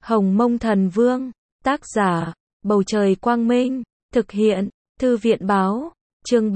Hồng Mông Thần Vương, tác giả, Bầu Trời Quang Minh, thực hiện, Thư viện Báo, chương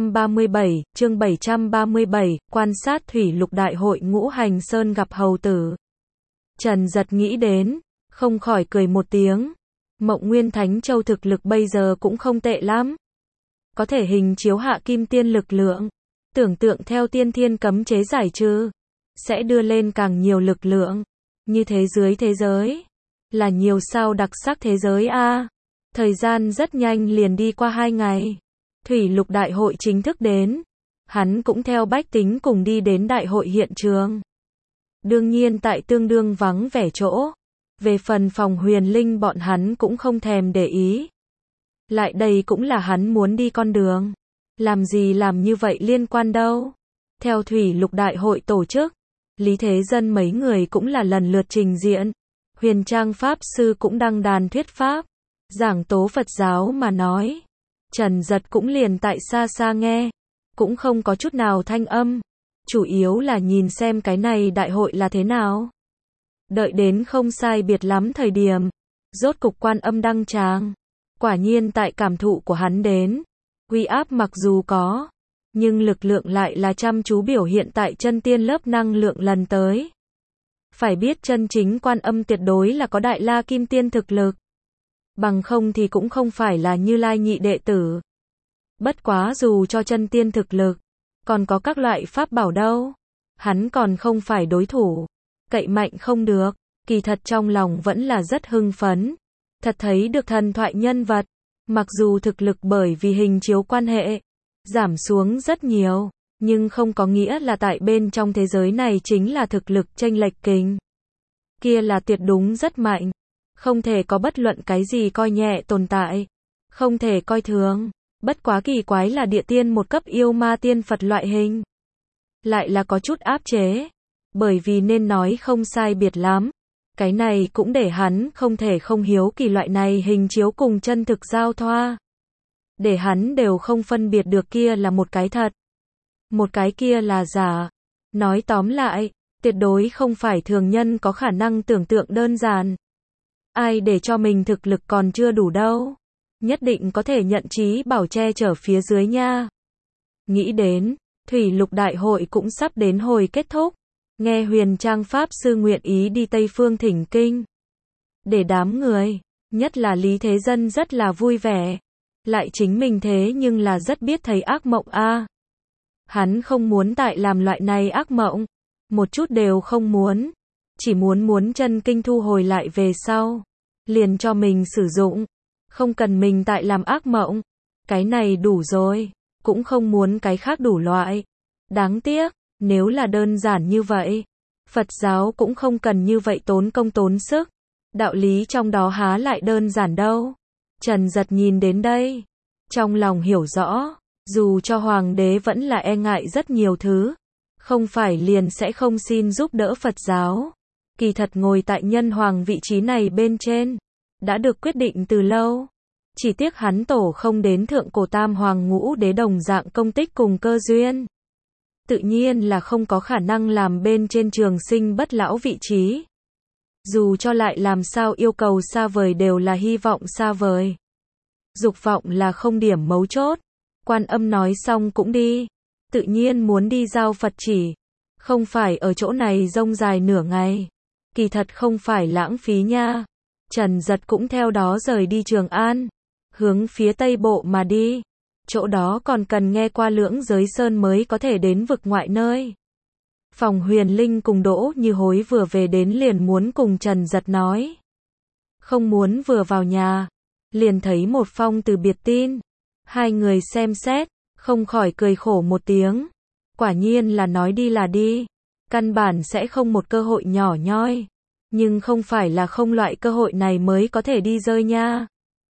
737, quan sát thủy lục đại hội Ngũ Hành Sơn gặp hầu tử. Trần Giật nghĩ đến, không khỏi cười một tiếng. Mộng Nguyên Thánh Châu thực lực bây giờ cũng không tệ lắm. Có thể hình chiếu hạ kim tiên lực lượng. Tưởng tượng theo tiên thiên cấm chế giải trừ, sẽ đưa lên càng nhiều lực lượng. Như thế giới, là nhiều sao đặc sắc thế giới a. Thời gian rất nhanh liền đi qua 2 ngày. Thủy lục đại hội chính thức đến. Hắn cũng theo bách tính cùng đi đến đại hội hiện trường. Đương nhiên tại tương đương vắng vẻ chỗ. Về phần phòng huyền linh bọn hắn cũng không thèm để ý. Lại đây cũng là hắn muốn đi con đường. Làm gì làm như vậy liên quan đâu. Theo thủy lục đại hội tổ chức, Lý Thế Dân mấy người cũng là lần lượt trình diện. Huyền Trang Pháp Sư cũng đăng đàn thuyết pháp. Giảng tố Phật giáo mà nói. Trần Giật cũng liền tại xa xa nghe. Cũng không có chút nào thanh âm. Chủ yếu là nhìn xem cái này đại hội là thế nào. Đợi đến không sai biệt lắm thời điểm. Rốt cục Quan Âm đăng tràng. Quả nhiên tại cảm thụ của hắn đến. Uy áp mặc dù có. Nhưng lực lượng lại là chăm chú biểu hiện tại chân tiên lớp năng lượng lần tới. Phải biết chân chính Quan Âm tuyệt đối là có đại la kim tiên thực lực. Bằng không thì cũng không phải là Như Lai nhị đệ tử. Bất quá dù cho chân tiên thực lực, còn có các loại pháp bảo đâu. Hắn còn không phải đối thủ. Cậy mạnh không được. Kỳ thật trong lòng vẫn là rất hưng phấn. Thật thấy được thần thoại nhân vật. Mặc dù thực lực bởi vì hình chiếu quan hệ giảm xuống rất nhiều, nhưng không có nghĩa là tại bên trong thế giới này chính là thực lực chênh lệch kình. Kia là tuyệt đúng rất mạnh. Không thể có bất luận cái gì coi nhẹ tồn tại. Không thể coi thường. Bất quá kỳ quái là địa tiên một cấp yêu ma tiên Phật loại hình. Lại là có chút áp chế. Bởi vì nên nói không sai biệt lắm. Cái này cũng để hắn không thể không hiếu kỳ loại này hình chiếu cùng chân thực giao thoa. Để hắn đều không phân biệt được kia là một cái thật. Một cái kia là giả. Nói tóm lại, tuyệt đối không phải thường nhân có khả năng tưởng tượng đơn giản. Ai để cho mình thực lực còn chưa đủ đâu. Nhất định có thể nhận chí bảo che chở phía dưới nha. Nghĩ đến, Thủy lục đại hội cũng sắp đến hồi kết thúc. Nghe Huyền Trang Pháp Sư nguyện ý đi Tây Phương thỉnh kinh. Để đám người, nhất là Lý Thế Dân rất là vui vẻ. Lại chính mình thế nhưng là rất biết thấy ác mộng a. Hắn không muốn tại làm loại này ác mộng. Một chút đều không muốn. Chỉ muốn chân kinh thu hồi lại về sau. Liền cho mình sử dụng. Không cần mình tại làm ác mộng. Cái này đủ rồi. Cũng không muốn cái khác đủ loại. Đáng tiếc. Nếu là đơn giản như vậy, Phật giáo cũng không cần như vậy tốn công tốn sức. Đạo lý trong đó há lại đơn giản đâu. Trần Giật nhìn đến đây, trong lòng hiểu rõ, dù cho hoàng đế vẫn là e ngại rất nhiều thứ, không phải liền sẽ không xin giúp đỡ Phật giáo. Kỳ thật ngồi tại nhân hoàng vị trí này bên trên, đã được quyết định từ lâu. Chỉ tiếc hắn tổ không đến thượng cổ tam hoàng ngũ đế đồng dạng công tích cùng cơ duyên. Tự nhiên là không có khả năng làm bên trên trường sinh bất lão vị trí. Dù cho lại làm sao yêu cầu xa vời đều là hy vọng xa vời. Dục vọng là không điểm mấu chốt. Quan Âm nói xong cũng đi. Tự nhiên muốn đi giao Phật chỉ. Không phải ở chỗ này rông dài nửa ngày. Kỳ thật không phải lãng phí nha. Trần Giật cũng theo đó rời đi Trường An. Hướng phía Tây Bộ mà đi. Chỗ đó còn cần nghe qua Lưỡng Giới Sơn mới có thể đến vực ngoại nơi. Phòng Huyền Linh cùng Đỗ Như Hối vừa về đến liền muốn cùng Trần Giật nói. Không muốn vừa vào nhà, liền thấy một phong từ biệt tin. Hai người xem xét, không khỏi cười khổ một tiếng. Quả nhiên là nói đi là đi. Căn bản sẽ không một cơ hội nhỏ nhoi. Nhưng không phải là không loại cơ hội này mới có thể đi rơi nha.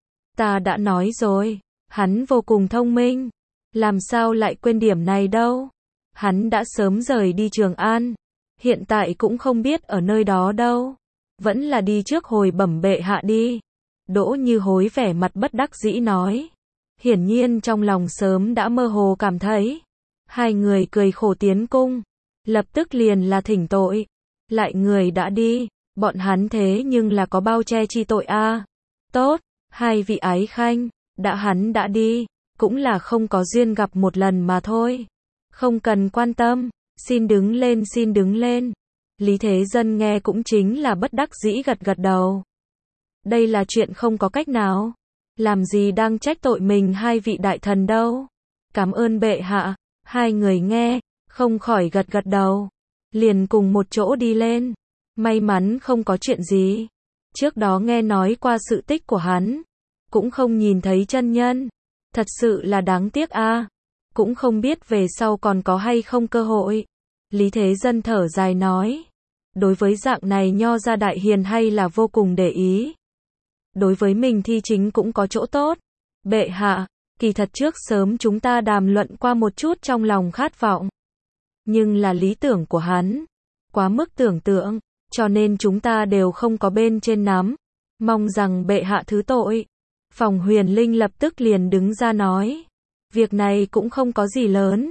Ta đã nói rồi. Hắn vô cùng thông minh. Làm sao lại quên điểm này đâu. Hắn đã sớm rời đi Trường An. Hiện tại cũng không biết ở nơi đó đâu. Vẫn là đi trước hồi bẩm bệ hạ đi. Đỗ Như Hối vẻ mặt bất đắc dĩ nói. Hiển nhiên trong lòng sớm đã mơ hồ cảm thấy. Hai người cười khổ tiến cung. Lập tức liền là thỉnh tội. Lại người đã đi. Bọn hắn thế nhưng là có bao che chi tội a. Tốt, hai vị ái khanh, hắn đã đi, cũng là không có duyên gặp một lần mà thôi. Không cần quan tâm, xin đứng lên, xin đứng lên. Lý Thế Dân nghe cũng chính là bất đắc dĩ gật gật đầu. Đây là chuyện không có cách nào. Làm gì đang trách tội mình hai vị đại thần đâu. Cảm ơn bệ hạ. Hai người nghe, không khỏi gật gật đầu. Liền cùng một chỗ đi lên. May mắn không có chuyện gì. Trước đó nghe nói qua sự tích của hắn. Cũng không nhìn thấy chân nhân. Thật sự là đáng tiếc a. Cũng không biết về sau còn có hay không cơ hội. Lý Thế Dân thở dài nói. Đối với dạng này nho gia đại hiền hay là vô cùng để ý. Đối với mình thi chính cũng có chỗ tốt. Bệ hạ, kỳ thật trước sớm chúng ta đàm luận qua một chút trong lòng khát vọng. Nhưng là lý tưởng của hắn. Quá mức tưởng tượng, cho nên chúng ta đều không có bên trên nắm. Mong rằng bệ hạ thứ tội. Phòng Huyền Linh lập tức liền đứng ra nói. Việc này cũng không có gì lớn.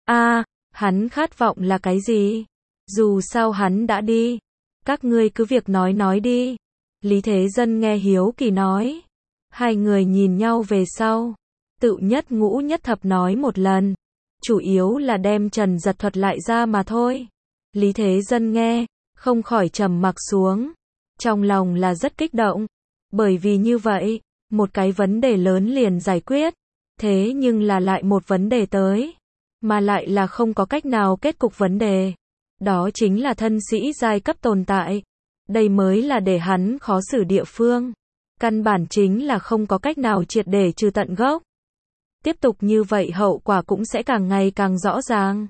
Hắn khát vọng là cái gì? Dù sao hắn đã đi. Các ngươi cứ việc nói đi. Lý Thế Dân nghe hiếu kỳ nói. Hai người nhìn nhau về sau. Tự nhất ngũ nhất thập nói một lần. Chủ yếu là đem Trần Giật thuật lại ra mà thôi. Lý Thế Dân nghe, không khỏi trầm mặc xuống. Trong lòng là rất kích động. Bởi vì như vậy, một cái vấn đề lớn liền giải quyết. Thế nhưng là lại một vấn đề tới. Mà lại là không có cách nào kết cục vấn đề. Đó chính là thân sĩ giai cấp tồn tại. Đây mới là để hắn khó xử địa phương. Căn bản chính là không có cách nào triệt để trừ tận gốc. Tiếp tục như vậy hậu quả cũng sẽ càng ngày càng rõ ràng.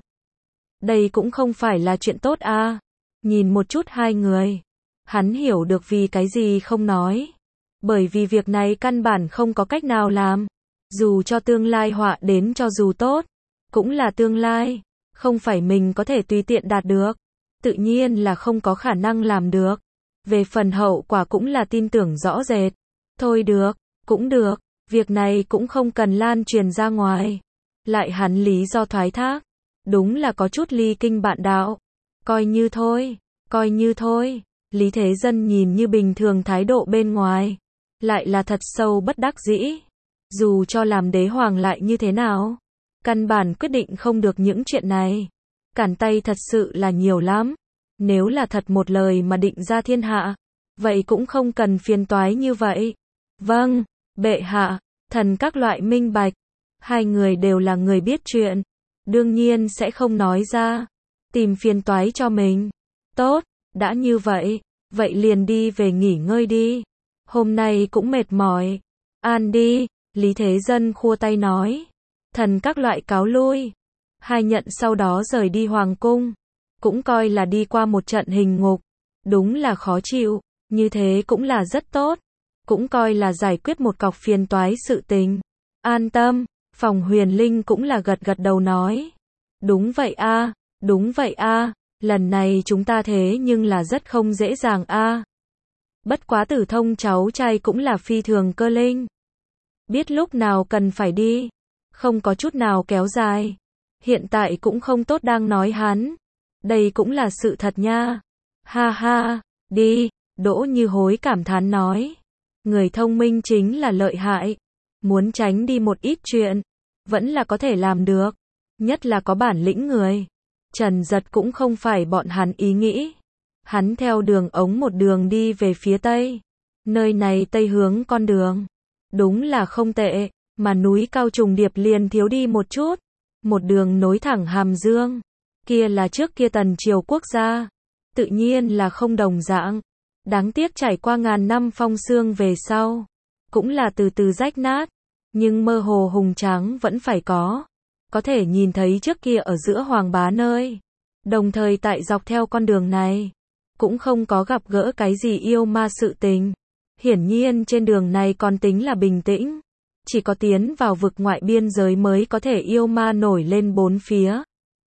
Đây cũng không phải là chuyện tốt a. Nhìn một chút hai người. Hắn hiểu được vì cái gì không nói. Bởi vì việc này căn bản không có cách nào làm. Dù cho tương lai họa đến cho dù tốt. Cũng là tương lai. Không phải mình có thể tùy tiện đạt được. Tự nhiên là không có khả năng làm được. Về phần hậu quả cũng là tin tưởng rõ rệt. Thôi được, cũng được. Việc này cũng không cần lan truyền ra ngoài. Lại hắn lý do thoái thác. Đúng là có chút ly kinh bạn đạo. Coi như thôi, coi như thôi. Lý Thế Dân nhìn như bình thường thái độ bên ngoài. Lại là thật sâu bất đắc dĩ. Dù cho làm đế hoàng lại như thế nào. Căn bản quyết định không được những chuyện này. Cản tay thật sự là nhiều lắm. Nếu là thật một lời mà định ra thiên hạ. Vậy cũng không cần phiền toái như vậy. Vâng, bệ hạ, thần các loại minh bạch. Hai người đều là người biết chuyện. Đương nhiên sẽ không nói ra. Tìm phiền toái cho mình. Tốt, đã như vậy. Vậy liền đi về nghỉ ngơi đi. Hôm nay cũng mệt mỏi. An đi, Lý Thế Dân khua tay nói. Thần các loại cáo lui. Hai nhận sau đó rời đi hoàng cung. Cũng coi là đi qua một trận hình ngục. Đúng là khó chịu. Như thế cũng là rất tốt. Cũng coi là giải quyết một cọc phiền toái sự tình. An tâm. Phòng Huyền Linh cũng là gật gật đầu nói. Đúng vậy a, đúng vậy a. Lần này chúng ta thế nhưng là rất không dễ dàng a. Bất quá Tử Thông cháu trai cũng là phi thường cơ linh. Biết lúc nào cần phải đi. Không có chút nào kéo dài. Hiện tại cũng không tốt đang nói hắn. Đây cũng là sự thật nha. Ha ha, đi, Đỗ Như Hối cảm thán nói. Người thông minh chính là lợi hại. Muốn tránh đi một ít chuyện. Vẫn là có thể làm được. Nhất là có bản lĩnh người. Trần Giật cũng không phải bọn hắn ý nghĩ. Hắn theo đường ống một đường đi về phía tây. Nơi này tây hướng con đường. Đúng là không tệ. Mà núi cao trùng điệp liền thiếu đi một chút. Một đường nối thẳng Hàm Dương. Kia là trước kia Tần Triều quốc gia. Tự nhiên là không đồng dạng. Đáng tiếc trải qua ngàn năm phong sương về sau. Cũng là từ từ rách nát. Nhưng mơ hồ hùng tráng vẫn phải có. Có thể nhìn thấy trước kia ở giữa Hoàng Bá nơi. Đồng thời tại dọc theo con đường này. Cũng không có gặp gỡ cái gì yêu ma sự tình. Hiển nhiên trên đường này còn tính là bình tĩnh. Chỉ có tiến vào vực ngoại biên giới mới có thể yêu ma nổi lên bốn phía.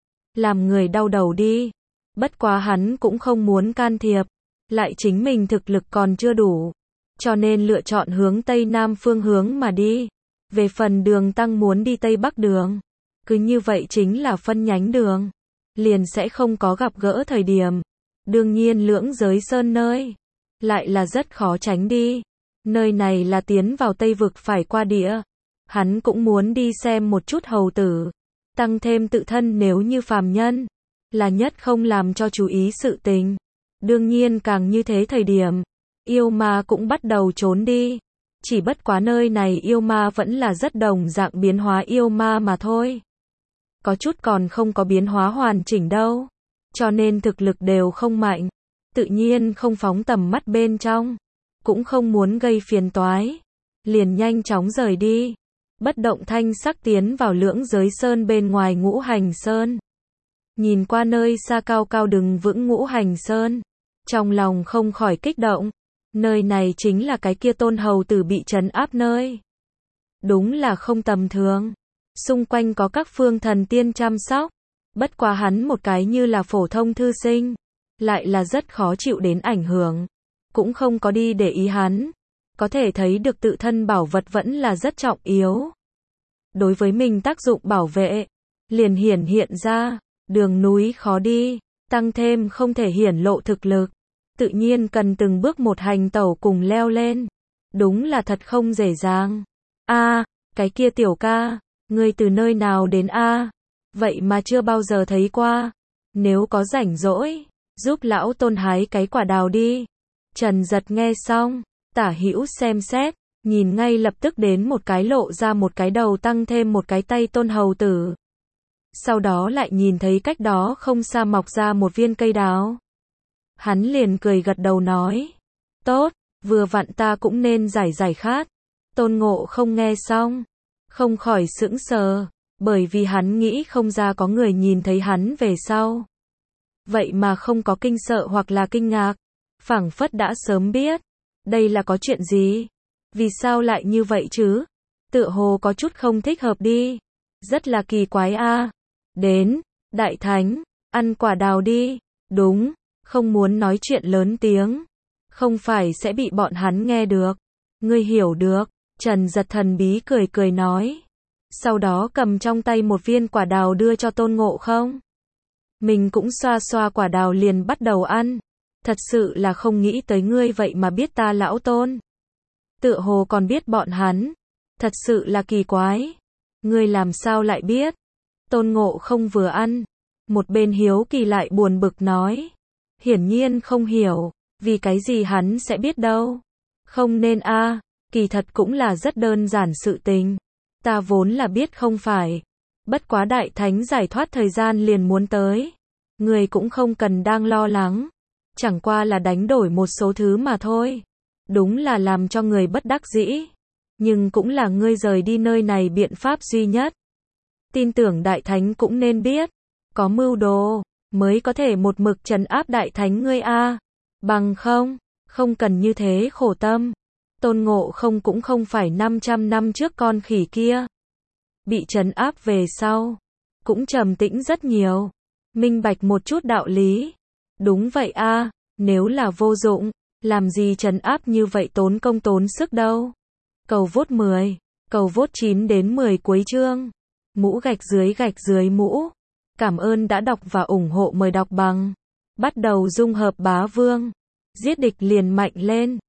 Làm người đau đầu đi. Bất quá hắn cũng không muốn can thiệp. Lại chính mình thực lực còn chưa đủ. Cho nên lựa chọn hướng Tây Nam phương hướng mà đi. Về phần đường tăng muốn đi Tây Bắc đường. Cứ như vậy chính là phân nhánh đường. Liền sẽ không có gặp gỡ thời điểm. Đương nhiên Lưỡng Giới Sơn nơi lại là rất khó tránh đi. Nơi này là tiến vào Tây Vực phải qua địa. Hắn cũng muốn đi xem một chút hầu tử. Tăng thêm tự thân nếu như phàm nhân, là nhất không làm cho chú ý sự tình. Đương nhiên càng như thế thời điểm, yêu ma cũng bắt đầu trốn đi. Chỉ bất quá nơi này yêu ma vẫn là rất đồng dạng biến hóa yêu ma mà thôi. Có chút còn không có biến hóa hoàn chỉnh đâu. Cho nên thực lực đều không mạnh. Tự nhiên không phóng tầm mắt bên trong. Cũng không muốn gây phiền toái. Liền nhanh chóng rời đi. Bất động thanh sắc tiến vào Lưỡng Giới Sơn bên ngoài Ngũ Hành Sơn. Nhìn qua nơi xa cao cao đứng vững Ngũ Hành Sơn. Trong lòng không khỏi kích động. Nơi này chính là cái kia Tôn hầu tử bị trấn áp nơi. Đúng là không tầm thường. Xung quanh có các phương thần tiên chăm sóc. Bất quá hắn một cái như là phổ thông thư sinh. Lại là rất khó chịu đến ảnh hưởng. Cũng không có đi để ý hắn. Có thể thấy được tự thân bảo vật vẫn là rất trọng yếu. Đối với mình tác dụng bảo vệ. Liền hiển hiện ra. Đường núi khó đi. Tăng thêm không thể hiển lộ thực lực. Tự nhiên cần từng bước một hành tẩu cùng leo lên. Đúng là thật không dễ dàng. Cái kia tiểu ca. Ngươi từ nơi nào đến vậy mà chưa bao giờ thấy qua. Nếu có rảnh rỗi, giúp lão Tôn hái cái quả đào đi. Trần Giật nghe xong, tả hữu xem xét, nhìn ngay lập tức đến một cái lộ ra một cái đầu tăng thêm một cái tay Tôn hầu tử. Sau đó lại nhìn thấy cách đó không xa mọc ra một viên cây đào. Hắn liền cười gật đầu nói. Tốt, vừa vặn ta cũng nên giải khát. Tôn Ngộ không nghe xong, không khỏi sững sờ, bởi vì hắn nghĩ không ra có người nhìn thấy hắn về sau. Vậy mà không có kinh sợ hoặc là kinh ngạc, phảng phất đã sớm biết. Đây là có chuyện gì? Vì sao lại như vậy chứ? Tựa hồ có chút không thích hợp đi. Rất là kỳ quái Đến, Đại Thánh, ăn quả đào đi. Đúng, không muốn nói chuyện lớn tiếng. Không phải sẽ bị bọn hắn nghe được. Ngươi hiểu được. Trần Giật thần bí cười nói. Sau đó cầm trong tay một viên quả đào đưa cho Tôn Ngộ không. Mình cũng xoa xoa quả đào liền bắt đầu ăn. Thật sự là không nghĩ tới ngươi vậy mà biết ta lão Tôn. Tựa hồ còn biết bọn hắn. Thật sự là kỳ quái. Ngươi làm sao lại biết? Tôn Ngộ không vừa ăn. Một bên hiếu kỳ lại buồn bực nói. Hiển nhiên không hiểu. Vì cái gì hắn sẽ biết đâu. Không nên kỳ thật cũng là rất đơn giản sự tình. Ta vốn là biết không phải. Bất quá Đại Thánh giải thoát thời gian liền muốn tới. Người cũng không cần đang lo lắng. Chẳng qua là đánh đổi một số thứ mà thôi. Đúng là làm cho người bất đắc dĩ. Nhưng cũng là ngươi rời đi nơi này biện pháp duy nhất. Tin tưởng Đại Thánh cũng nên biết. Có mưu đồ, mới có thể một mực trấn áp Đại Thánh ngươi Bằng không cần như thế khổ tâm. Tôn Ngộ không cũng không phải 500 năm trước con khỉ kia. Bị trấn áp về sau. Cũng trầm tĩnh rất nhiều. Minh bạch một chút đạo lý. Đúng vậy nếu là vô dụng, làm gì trấn áp như vậy tốn công tốn sức đâu. Cầu vote 10, cầu vote 9 đến 10 cuối chương. Mũ gạch dưới mũ. Cảm ơn đã đọc và ủng hộ, mời đọc bằng. Bắt đầu dung hợp bá vương. Giết địch liền mạnh lên.